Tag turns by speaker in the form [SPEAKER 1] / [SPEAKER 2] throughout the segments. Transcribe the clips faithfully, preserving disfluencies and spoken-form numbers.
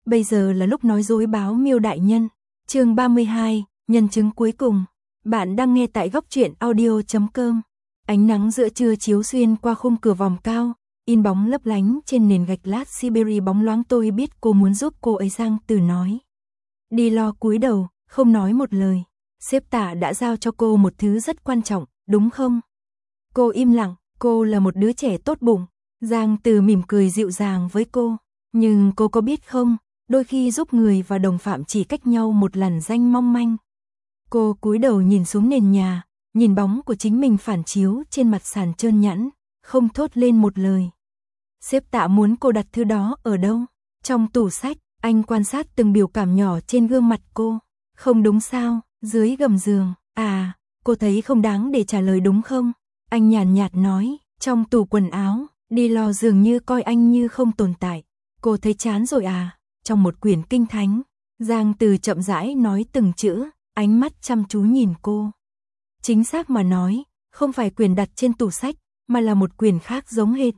[SPEAKER 1] Bây giờ là lúc nói dối báo Miêu đại nhân. Chương ba mươi hai, nhân chứng cuối cùng. Bạn đang nghe tại góc truyện audio chấm com. Ánh nắng giữa trưa chiếu xuyên qua khung cửa vòm cao, in bóng lấp lánh trên nền gạch lát Siberia bóng loáng. Tôi biết cô muốn giúp cô ấy, Giang Từ nói. Đi lo cúi đầu, không nói một lời. Sếp Tạ đã giao cho cô một thứ rất quan trọng, đúng không? Cô im lặng, cô là một đứa trẻ tốt bụng. Giang Từ mỉm cười dịu dàng với cô. Nhưng cô có biết không, đôi khi giúp người và đồng phạm chỉ cách nhau một làn ranh mong manh. Cô cúi đầu nhìn xuống nền nhà, nhìn bóng của chính mình phản chiếu trên mặt sàn trơn nhẵn, không thốt lên một lời. Sếp Tạ muốn cô đặt thứ đó ở đâu? Trong tủ sách. Anh quan sát từng biểu cảm nhỏ trên gương mặt cô. Không đúng sao? Dưới gầm giường. À, cô thấy không đáng để trả lời đúng không? Anh nhàn nhạt nói. Trong tủ quần áo. Đi lo dường như coi anh như không tồn tại. Cô thấy chán rồi à? Trong một quyển kinh thánh. Giang Từ chậm rãi nói từng chữ, ánh mắt chăm chú nhìn cô. Chính xác mà nói, không phải quyển đặt trên tủ sách, mà là một quyển khác giống hệt.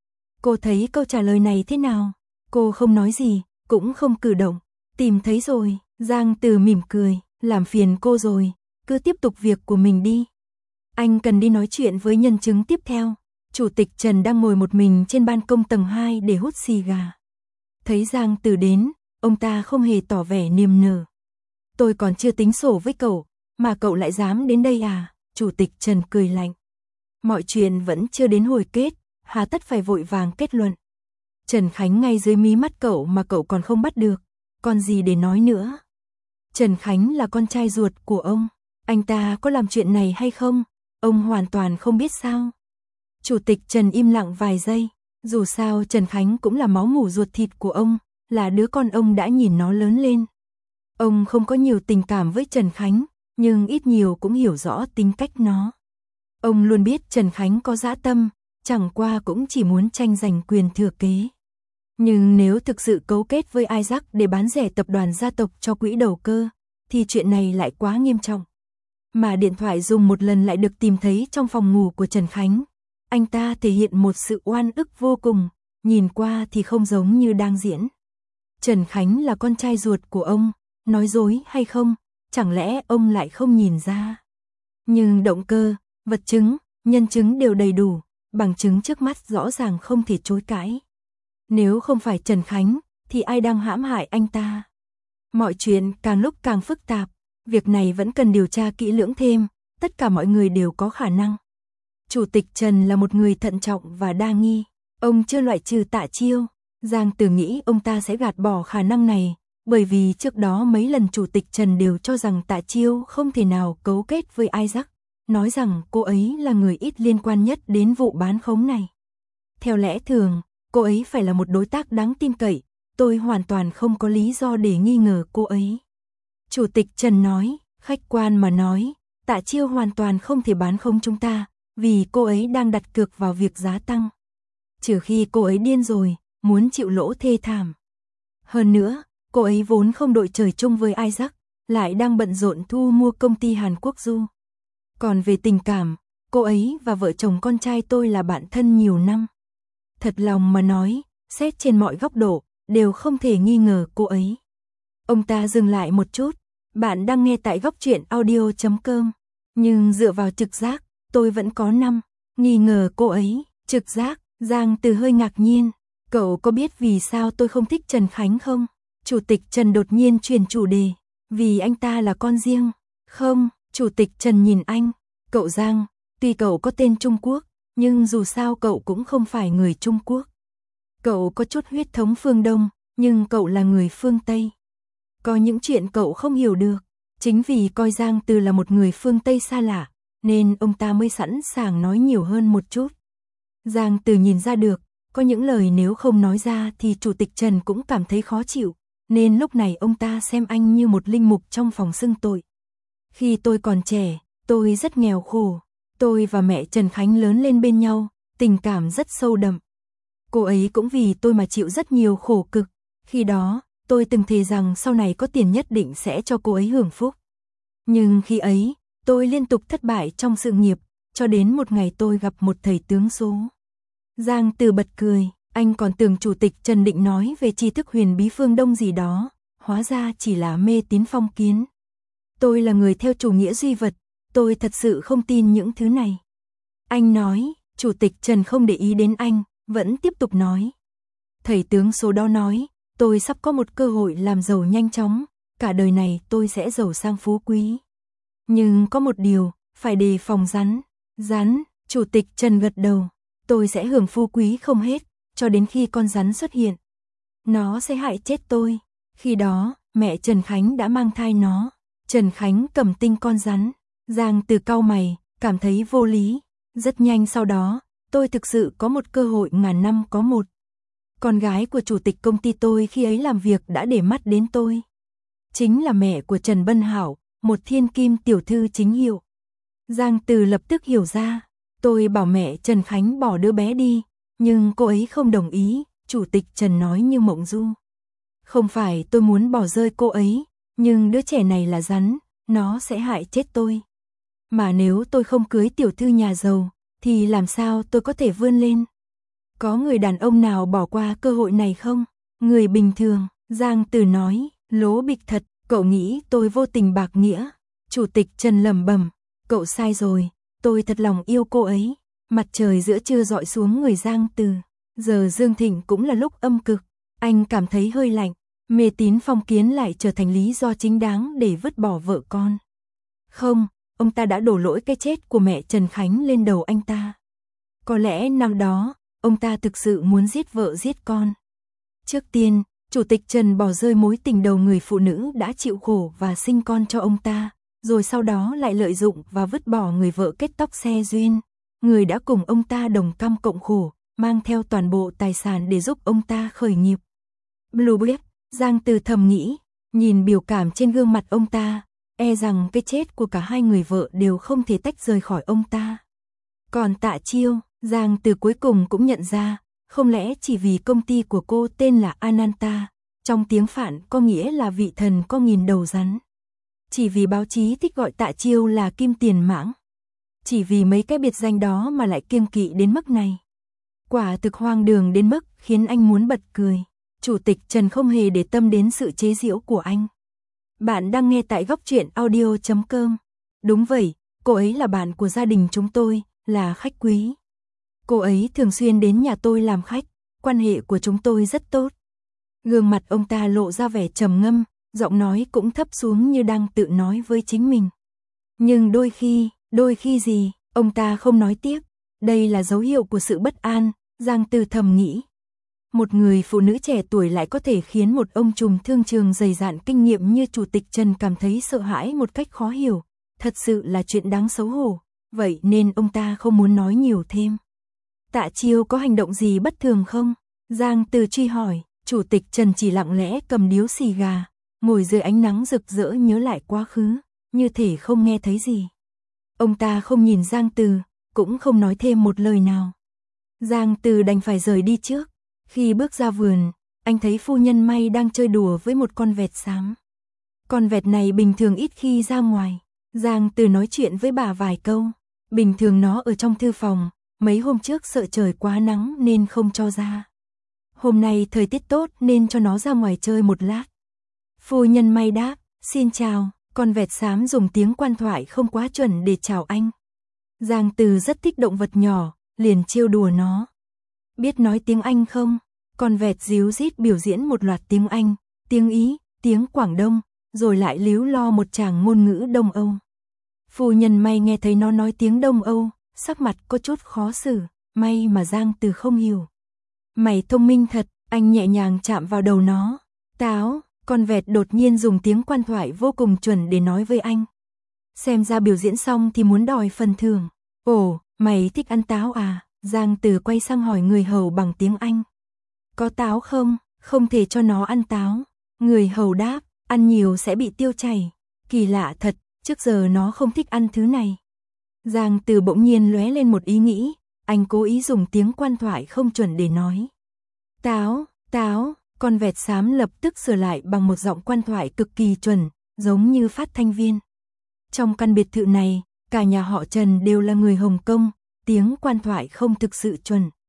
[SPEAKER 1] Cô thấy câu trả lời này thế nào? Cô không nói gì, cũng không cử động. Tìm thấy rồi. Giang Từ mỉm cười. Làm phiền cô rồi, cứ tiếp tục việc của mình đi. Anh cần đi nói chuyện với nhân chứng tiếp theo. Chủ tịch Trần đang ngồi một mình trên ban công tầng hai để hút xì gà. Thấy Giang Từ đến, ông ta không hề tỏ vẻ niềm nở. Tôi còn chưa tính sổ với cậu, mà cậu lại dám đến đây à? Chủ tịch Trần cười lạnh. Mọi chuyện vẫn chưa đến hồi kết, hà tất phải vội vàng kết luận. Trần Khánh ngay dưới mí mắt cậu mà cậu còn không bắt được, còn gì để nói nữa? Trần Khánh là con trai ruột của ông, anh ta có làm chuyện này hay không? Ông hoàn toàn không biết sao? Chủ tịch Trần im lặng vài giây, dù sao Trần Khánh cũng là máu mủ ruột thịt của ông, là đứa con ông đã nhìn nó lớn lên. Ông không có nhiều tình cảm với Trần Khánh, nhưng ít nhiều cũng hiểu rõ tính cách nó. Ông luôn biết Trần Khánh có dã tâm, chẳng qua cũng chỉ muốn tranh giành quyền thừa kế. Nhưng nếu thực sự cấu kết với Isaac để bán rẻ tập đoàn gia tộc cho quỹ đầu cơ, thì chuyện này lại quá nghiêm trọng. Mà điện thoại dùng một lần lại được tìm thấy trong phòng ngủ của Trần Khánh. Anh ta thể hiện một sự oan ức vô cùng, nhìn qua thì không giống như đang diễn. Trần Khánh là con trai ruột của ông, nói dối hay không, chẳng lẽ ông lại không nhìn ra? Nhưng động cơ, vật chứng, nhân chứng đều đầy đủ, bằng chứng trước mắt rõ ràng không thể chối cãi. Nếu không phải Trần Khánh, thì ai đang hãm hại anh ta? Mọi chuyện càng lúc càng phức tạp, việc này vẫn cần điều tra kỹ lưỡng thêm, tất cả mọi người đều có khả năng. Chủ tịch Trần là một người thận trọng và đa nghi, ông chưa loại trừ Tạ Chiêu. Giang Từ nghĩ ông ta sẽ gạt bỏ khả năng này, bởi vì trước đó mấy lần Chủ tịch Trần đều cho rằng Tạ Chiêu không thể nào cấu kết với Isaac, nói rằng cô ấy là người ít liên quan nhất đến vụ bán khống này. Theo lẽ thường, cô ấy phải là một đối tác đáng tin cậy, tôi hoàn toàn không có lý do để nghi ngờ cô ấy. Chủ tịch Trần nói, khách quan mà nói, Tạ Chiêu hoàn toàn không thể bán khống chúng ta, vì cô ấy đang đặt cược vào việc giá tăng. Trừ khi cô ấy điên rồi, muốn chịu lỗ thê thảm. Hơn nữa, cô ấy vốn không đội trời chung với Isaac, lại đang bận rộn thu mua công ty Hàn Quốc Du. Còn về tình cảm, cô ấy và vợ chồng con trai tôi là bạn thân nhiều năm. Thật lòng mà nói, xét trên mọi góc độ, đều không thể nghi ngờ cô ấy. Ông ta dừng lại một chút, bạn đang nghe tại góc truyện audio chấm com. Nhưng dựa vào trực giác, tôi vẫn có năm, nghi ngờ cô ấy. Trực giác? Giang Từ hơi ngạc nhiên. Cậu có biết vì sao tôi không thích Trần Khánh không? Chủ tịch Trần đột nhiên chuyển chủ đề. Vì anh ta là con riêng. Không, Chủ tịch Trần nhìn anh. Cậu Giang, tuy cậu có tên Trung Quốc, nhưng dù sao cậu cũng không phải người Trung Quốc. Cậu có chút huyết thống phương Đông, nhưng cậu là người phương Tây. Có những chuyện cậu không hiểu được. Chính vì coi Giang Từ là một người phương Tây xa lạ, nên ông ta mới sẵn sàng nói nhiều hơn một chút. Giang Từ nhìn ra được, có những lời nếu không nói ra thì Chủ tịch Trần cũng cảm thấy khó chịu, nên lúc này ông ta xem anh như một linh mục trong phòng xưng tội. Khi tôi còn trẻ, tôi rất nghèo khổ. Tôi và mẹ Trần Khánh lớn lên bên nhau, tình cảm rất sâu đậm. Cô ấy cũng vì tôi mà chịu rất nhiều khổ cực. Khi đó, tôi từng thề rằng sau này có tiền nhất định sẽ cho cô ấy hưởng phúc. Nhưng khi ấy, tôi liên tục thất bại trong sự nghiệp, cho đến một ngày tôi gặp một thầy tướng số. Giang Từ bật cười, Anh còn tưởng chủ tịch Trần định nói về tri thức huyền bí phương Đông gì đó, hóa ra chỉ là mê tín phong kiến. Tôi là người theo chủ nghĩa duy vật, tôi thật sự không tin những thứ này. Anh nói, chủ tịch Trần không để ý đến anh, vẫn tiếp tục nói. Thầy tướng số đó nói, tôi sắp có một cơ hội làm giàu nhanh chóng, cả đời này tôi sẽ giàu sang phú quý. Nhưng có một điều, phải đề phòng rắn. Rắn, chủ tịch Trần gật đầu, tôi sẽ hưởng phú quý không hết, cho đến khi con rắn xuất hiện. Nó sẽ hại chết tôi. Khi đó, mẹ Trần Khánh đã mang thai nó. Trần Khánh cầm tinh con rắn. Giang Từ cau mày, cảm thấy vô lý. Rất nhanh sau đó, tôi thực sự có một cơ hội ngàn năm có một. Con gái của chủ tịch công ty tôi khi ấy làm việc đã để mắt đến tôi. Chính là mẹ của Trần Bân Hảo, một thiên kim tiểu thư chính hiệu. Giang Từ lập tức hiểu ra. Tôi bảo mẹ Trần Khánh bỏ đứa bé đi, nhưng cô ấy không đồng ý, chủ tịch Trần nói như mộng du. Không phải tôi muốn bỏ rơi cô ấy, nhưng đứa trẻ này là rắn, nó sẽ hại chết tôi. Mà nếu tôi không cưới tiểu thư nhà giàu, thì làm sao tôi có thể vươn lên? Có người đàn ông nào bỏ qua cơ hội này không? Người bình thường, Giang Từ nói, lố bịch thật, cậu nghĩ tôi vô tình bạc nghĩa. Chủ tịch Trần lẩm bẩm, cậu sai rồi, tôi thật lòng yêu cô ấy. Mặt trời giữa trưa rọi xuống người Giang Từ. Giờ Dương Thịnh cũng là lúc âm cực, anh cảm thấy hơi lạnh. Mê tín phong kiến lại trở thành lý do chính đáng để vứt bỏ vợ con. Không, ông ta đã đổ lỗi cái chết của mẹ Trần Khánh lên đầu anh ta. Có lẽ năm đó, ông ta thực sự muốn giết vợ giết con. Trước tiên, chủ tịch Trần bỏ rơi mối tình đầu người phụ nữ đã chịu khổ và sinh con cho ông ta, rồi sau đó lại lợi dụng và vứt bỏ người vợ kết tóc xe duyên, người đã cùng ông ta đồng cam cộng khổ, mang theo toàn bộ tài sản để giúp ông ta khởi nghiệp. Bluebeard, Giang Từ thầm nghĩ, nhìn biểu cảm trên gương mặt ông ta, e rằng cái chết của cả hai người vợ đều không thể tách rời khỏi ông ta. Còn Tạ Chiêu, Giang Từ cuối cùng cũng nhận ra, không lẽ chỉ vì công ty của cô tên là Ananta, trong tiếng Phạn có nghĩa là vị thần có nghìn đầu rắn. Chỉ vì báo chí thích gọi Tạ Chiêu là Kim Tiền Mãng. Chỉ vì mấy cái biệt danh đó mà lại kiêng kỵ đến mức này. Quả thực hoang đường đến mức khiến anh muốn bật cười. Chủ tịch Trần không hề để tâm đến sự chế giễu của anh. Bạn đang nghe tại góc truyện audio chấm com. Đúng vậy, cô ấy là bạn của gia đình chúng tôi, là khách quý. Cô ấy thường xuyên đến nhà tôi làm khách, quan hệ của chúng tôi rất tốt. Gương mặt ông ta lộ ra vẻ trầm ngâm, giọng nói cũng thấp xuống như đang tự nói với chính mình. Nhưng đôi khi, đôi khi gì, ông ta không nói tiếp. Đây là dấu hiệu của sự bất an, Giang Từ thầm nghĩ. Một người phụ nữ trẻ tuổi lại có thể khiến một ông trùm thương trường dày dạn kinh nghiệm như chủ tịch Trần cảm thấy sợ hãi một cách khó hiểu. Thật sự là chuyện đáng xấu hổ, vậy nên ông ta không muốn nói nhiều thêm. Tạ Chiêu có hành động gì bất thường không? Giang Từ truy hỏi, chủ tịch Trần chỉ lặng lẽ cầm điếu xì gà, ngồi dưới ánh nắng rực rỡ nhớ lại quá khứ, như thể không nghe thấy gì. Ông ta không nhìn Giang Từ, cũng không nói thêm một lời nào. Giang Từ đành phải rời đi trước. Khi bước ra vườn, anh thấy phu nhân May đang chơi đùa với một con vẹt xám. Con vẹt này bình thường ít khi ra ngoài. Giang Từ nói chuyện với bà vài câu. Bình thường nó ở trong thư phòng, mấy hôm trước sợ trời quá nắng nên không cho ra. Hôm nay thời tiết tốt nên cho nó ra ngoài chơi một lát. Phu nhân May đáp, xin chào, con vẹt xám dùng tiếng quan thoại không quá chuẩn để chào anh. Giang Từ rất thích động vật nhỏ, liền trêu đùa nó. Biết nói tiếng Anh không? Con vẹt díu dít biểu diễn một loạt tiếng Anh, tiếng Ý, tiếng Quảng Đông, rồi lại líu lo một tràng ngôn ngữ Đông Âu. Phu nhân May nghe thấy nó nói tiếng Đông Âu, sắc mặt có chút khó xử, may mà Giang Từ không hiểu. Mày thông minh thật, anh nhẹ nhàng chạm vào đầu nó. Táo, con vẹt đột nhiên dùng tiếng quan thoại vô cùng chuẩn để nói với anh. Xem ra biểu diễn xong thì muốn đòi phần thưởng. Ồ, mày thích ăn táo à? Giang Từ quay sang hỏi người hầu bằng tiếng Anh. Có táo không? Không thể cho nó ăn táo. Người hầu đáp, ăn nhiều sẽ bị tiêu chảy. Kỳ lạ thật, trước giờ nó không thích ăn thứ này. Giang Từ bỗng nhiên lóe lên một ý nghĩ, anh cố ý dùng tiếng quan thoại không chuẩn để nói. Táo, táo, con vẹt xám lập tức sửa lại bằng một giọng quan thoại cực kỳ chuẩn, giống như phát thanh viên. Trong căn biệt thự này, cả nhà họ Trần đều là người Hồng Kông, tiếng quan thoại không thực sự chuẩn.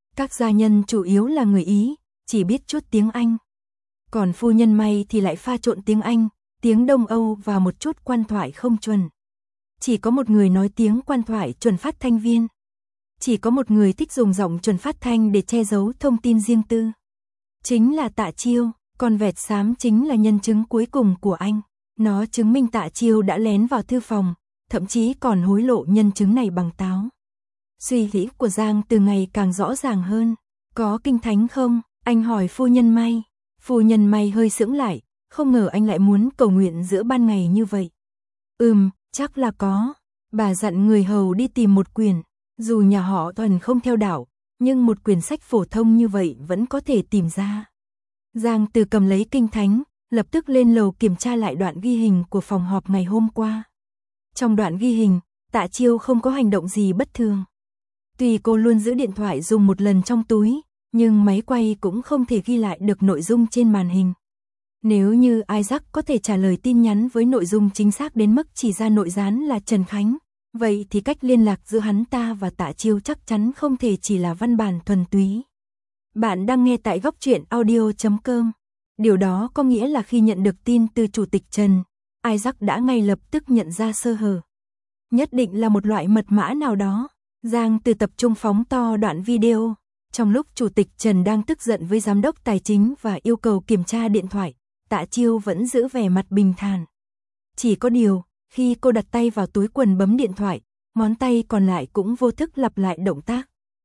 [SPEAKER 1] Các gia nhân chủ yếu là người Ý, chỉ biết chút tiếng Anh. Còn phu nhân May thì lại pha trộn tiếng Anh, tiếng Đông Âu và một chút quan thoại không chuẩn. Chỉ có một người nói tiếng quan thoại chuẩn phát thanh viên. Chỉ có một người thích dùng giọng chuẩn phát thanh để che giấu thông tin riêng tư. Chính là Tạ Chiêu, còn vẹt xám chính là nhân chứng cuối cùng của anh. Nó chứng minh Tạ Chiêu đã lén vào thư phòng, thậm chí còn hối lộ nhân chứng này bằng táo. Suy nghĩ của Giang Từ ngày càng rõ ràng hơn. Có kinh thánh không? Anh hỏi phu nhân May. Phu nhân May hơi sững lại, không ngờ anh lại muốn cầu nguyện giữa ban ngày như vậy. Ừm, chắc là có. Bà dặn người hầu đi tìm một quyển. Dù nhà họ Thuần không theo đạo, nhưng một quyển sách phổ thông như vậy vẫn có thể tìm ra. Giang Từ cầm lấy kinh thánh, lập tức lên lầu kiểm tra lại đoạn ghi hình của phòng họp ngày hôm qua. Trong đoạn ghi hình, Tạ Chiêu không có hành động gì bất thường. Tuy cô luôn giữ điện thoại dùng một lần trong túi, nhưng máy quay cũng không thể ghi lại được nội dung trên màn hình. Nếu như Isaac có thể trả lời tin nhắn với nội dung chính xác đến mức chỉ ra nội gián là Trần Khánh, vậy thì cách liên lạc giữa hắn ta và Tạ Chiêu chắc chắn không thể chỉ là văn bản thuần túy. Bạn đang nghe tại góc truyện audio chấm com. Điều đó có nghĩa là khi nhận được tin từ Chủ tịch Trần, Isaac đã ngay lập tức nhận ra sơ hở. Nhất định là một loại mật mã nào đó. Giang Từ tập trung phóng to đoạn video. Trong lúc Chủ tịch Trần đang tức giận với giám đốc tài chính và yêu cầu kiểm tra điện thoại, Tạ Chiêu vẫn giữ vẻ mặt bình thản. Chỉ có điều, khi cô đặt tay vào túi quần bấm điện thoại, ngón tay còn lại cũng vô thức lặp lại động tác.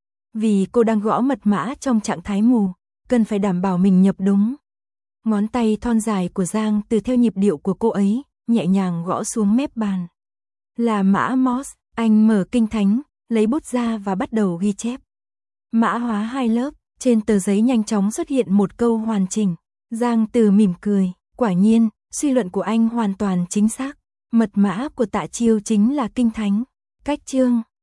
[SPEAKER 1] Vì cô đang gõ mật mã trong trạng thái mù, cần phải đảm bảo mình nhập đúng. Ngón tay thon dài của Giang Từ theo nhịp điệu của cô ấy, nhẹ nhàng gõ xuống mép bàn. Là mã Morse, anh mở kinh thánh, lấy bút ra và bắt đầu ghi chép. Mã hóa hai lớp, trên tờ giấy nhanh chóng xuất hiện một câu hoàn chỉnh. Giang Từ mỉm cười, quả nhiên, suy luận của anh hoàn toàn chính xác. Mật mã của Tạ Chiêu chính là kinh thánh. Cách chương